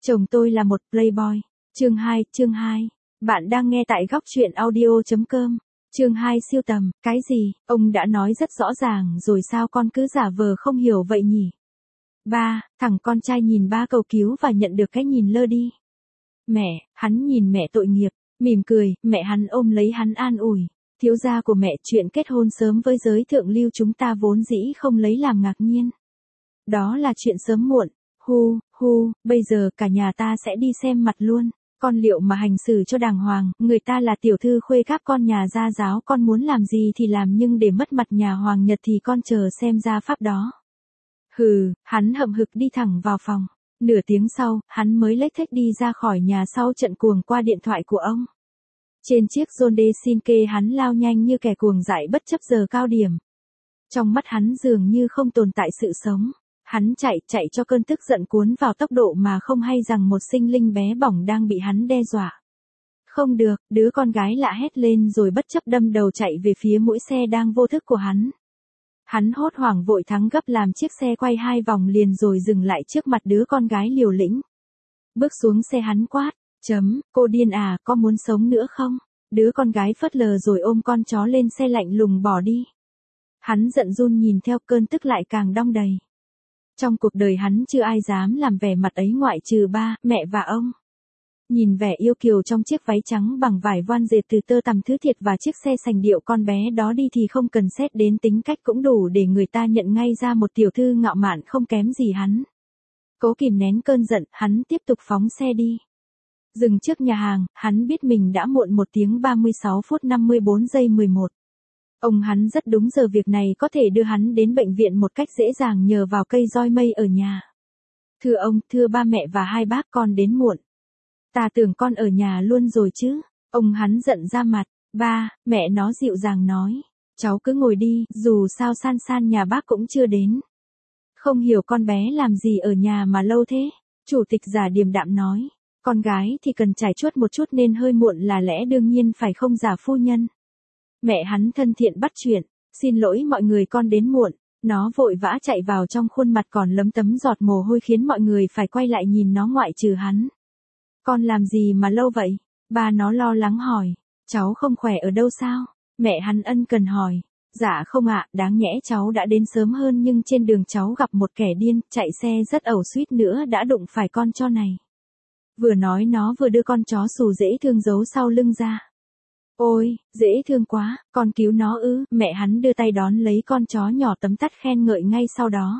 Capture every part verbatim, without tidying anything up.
Chồng tôi là một playboy. Chương hai, chương hai. Bạn đang nghe tại góc truyện audio.com. Chương hai siêu tầm, cái gì, ông đã nói rất rõ ràng rồi sao con cứ giả vờ không hiểu vậy nhỉ? Ba, thằng con trai nhìn ba cầu cứu và nhận được cái nhìn lơ đi. Mẹ, hắn nhìn mẹ tội nghiệp, mỉm cười, mẹ hắn ôm lấy hắn an ủi. Thiếu gia của mẹ, chuyện kết hôn sớm với giới thượng lưu chúng ta vốn dĩ không lấy làm ngạc nhiên. Đó là chuyện sớm muộn, hu, hu, bây giờ cả nhà ta sẽ đi xem mặt luôn. Con liệu mà hành xử cho đàng hoàng, người ta là tiểu thư khuê các con nhà gia giáo, con muốn làm gì thì làm, nhưng để mất mặt nhà hoàng nhật thì con chờ xem gia pháp đó. Hừ, hắn hậm hực đi thẳng vào phòng. Nửa tiếng sau, hắn mới lếch thếch đi ra khỏi nhà sau trận cuồng qua điện thoại của ông. Trên chiếc Hyundai Shinke hắn lao nhanh như kẻ cuồng dại bất chấp giờ cao điểm. Trong mắt hắn dường như không tồn tại sự sống. Hắn chạy, chạy cho cơn tức giận cuốn vào tốc độ mà không hay rằng một sinh linh bé bỏng đang bị hắn đe dọa. Không được, đứa con gái lạ hét lên rồi bất chấp đâm đầu chạy về phía mũi xe đang vô thức của hắn. Hắn hốt hoảng vội thắng gấp làm chiếc xe quay hai vòng liền rồi dừng lại trước mặt đứa con gái liều lĩnh. Bước xuống xe hắn quát, chấm, cô điên à, có muốn sống nữa không? Đứa con gái phớt lờ rồi ôm con chó lên xe lạnh lùng bỏ đi. Hắn giận run nhìn theo, cơn tức lại càng đong đầy. Trong cuộc đời hắn chưa ai dám làm vẻ mặt ấy ngoại trừ ba, mẹ và ông. Nhìn vẻ yêu kiều trong chiếc váy trắng bằng vải voan dệt từ tơ tằm thứ thiệt và chiếc xe sành điệu con bé đó đi thì không cần xét đến tính cách cũng đủ để người ta nhận ngay ra một tiểu thư ngạo mạn không kém gì hắn. Cố kìm nén cơn giận, hắn tiếp tục phóng xe đi. Dừng trước nhà hàng, hắn biết mình đã muộn một tiếng ba mươi sáu phút năm mươi bốn giây mười một. Ông hắn rất đúng giờ, việc này có thể đưa hắn đến bệnh viện một cách dễ dàng nhờ vào cây roi mây ở nhà. Thưa ông, thưa ba mẹ và hai bác, con đến muộn. Ta tưởng con ở nhà luôn rồi chứ. Ông hắn giận ra mặt. Ba, mẹ nó dịu dàng nói. Cháu cứ ngồi đi, dù sao San San nhà bác cũng chưa đến. Không hiểu con bé làm gì ở nhà mà lâu thế. Chủ tịch giả điềm đạm nói. Con gái thì cần trải chuốt một chút nên hơi muộn là lẽ đương nhiên phải không giả phu nhân. Mẹ hắn thân thiện bắt chuyện. Xin lỗi mọi người, con đến muộn. Nó vội vã chạy vào trong, khuôn mặt còn lấm tấm giọt mồ hôi khiến mọi người phải quay lại nhìn nó ngoại trừ hắn. Con làm gì mà lâu vậy? Ba nó lo lắng hỏi. Cháu không khỏe ở đâu sao? Mẹ hắn ân cần hỏi. Dạ không ạ, đáng nhẽ cháu đã đến sớm hơn nhưng trên đường cháu gặp một kẻ điên, chạy xe rất ẩu suýt nữa đã đụng phải con chó này. Vừa nói nó vừa đưa con chó xù dễ thương giấu sau lưng ra. Ôi, dễ thương quá, con cứu nó ư? Mẹ hắn đưa tay đón lấy con chó nhỏ tấm tắt khen ngợi ngay sau đó.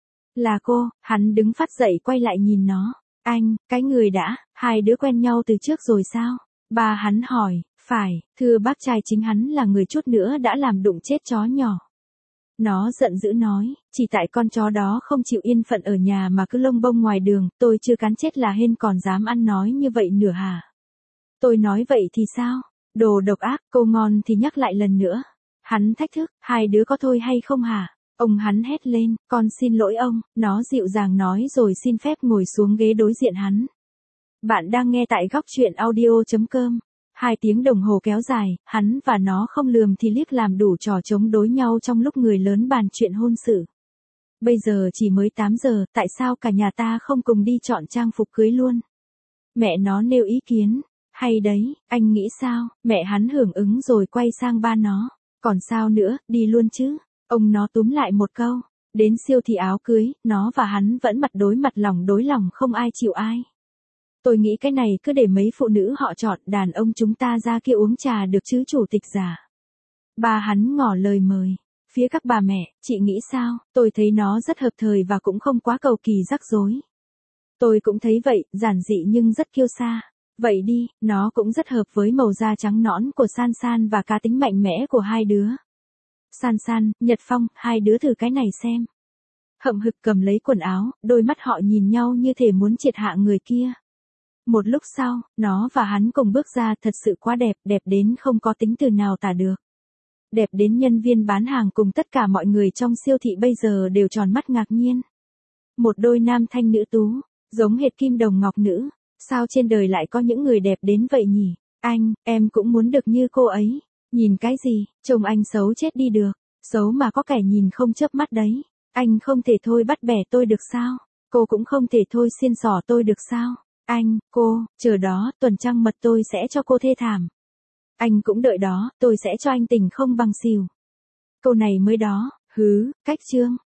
Là cô, hắn đứng phát dậy quay lại nhìn nó. Anh, cái người đã, hai đứa quen nhau từ trước rồi sao? Ba hắn hỏi, phải, thưa bác trai, chính hắn là người chút nữa đã làm đụng chết chó nhỏ. Nó giận dữ nói, chỉ tại con chó đó không chịu yên phận ở nhà mà cứ lông bông ngoài đường, tôi chưa cắn chết là hên còn dám ăn nói như vậy nữa hả? Tôi nói vậy thì sao? Đồ độc ác, câu ngon thì nhắc lại lần nữa. Hắn thách thức, hai đứa có thôi hay không hả? Ông hắn hét lên, con xin lỗi ông, nó dịu dàng nói rồi xin phép ngồi xuống ghế đối diện hắn. Bạn đang nghe tại góc truyện audio.com. Hai tiếng đồng hồ kéo dài, hắn và nó không lườm thì liếc làm đủ trò chống đối nhau trong lúc người lớn bàn chuyện hôn sự. Bây giờ chỉ mới tám giờ, tại sao cả nhà ta không cùng đi chọn trang phục cưới luôn? Mẹ nó nêu ý kiến. Hay đấy, anh nghĩ sao? Mẹ hắn hưởng ứng rồi quay sang ba nó. Còn sao nữa, đi luôn chứ? Ông nó túm lại một câu. Đến siêu thị áo cưới, nó và hắn vẫn mặt đối mặt, lòng đối lòng, không ai chịu ai. Tôi nghĩ cái này cứ để mấy phụ nữ họ chọn, đàn ông chúng ta ra kia uống trà được chứ chủ tịch giả. Ba hắn ngỏ lời mời. Phía các bà mẹ, chị nghĩ sao? Tôi thấy nó rất hợp thời và cũng không quá cầu kỳ rắc rối. Tôi cũng thấy vậy, giản dị nhưng rất kiêu sa. Vậy đi, nó cũng rất hợp với màu da trắng nõn của San San và cá tính mạnh mẽ của hai đứa. San San, Nhật Phong, hai đứa thử cái này xem. Hậm hực cầm lấy quần áo, đôi mắt họ nhìn nhau như thể muốn triệt hạ người kia. Một lúc sau, nó và hắn cùng bước ra, thật sự quá đẹp, đẹp đến không có tính từ nào tả được. Đẹp đến nhân viên bán hàng cùng tất cả mọi người trong siêu thị bây giờ đều tròn mắt ngạc nhiên. Một đôi nam thanh nữ tú, giống hệt kim đồng ngọc nữ. Sao trên đời lại có những người đẹp đến vậy nhỉ? Anh, em cũng muốn được như cô ấy. Nhìn cái gì, trông anh xấu chết đi được. Xấu mà có kẻ nhìn không chớp mắt đấy. Anh không thể thôi bắt bẻ tôi được sao? Cô cũng không thể thôi xiên xỏ tôi được sao? Anh, cô, chờ đó, tuần trăng mật tôi sẽ cho cô thê thảm. Anh cũng đợi đó, tôi sẽ cho anh tình không bằng xỉu. Câu này mới đó, hứ, cách chương.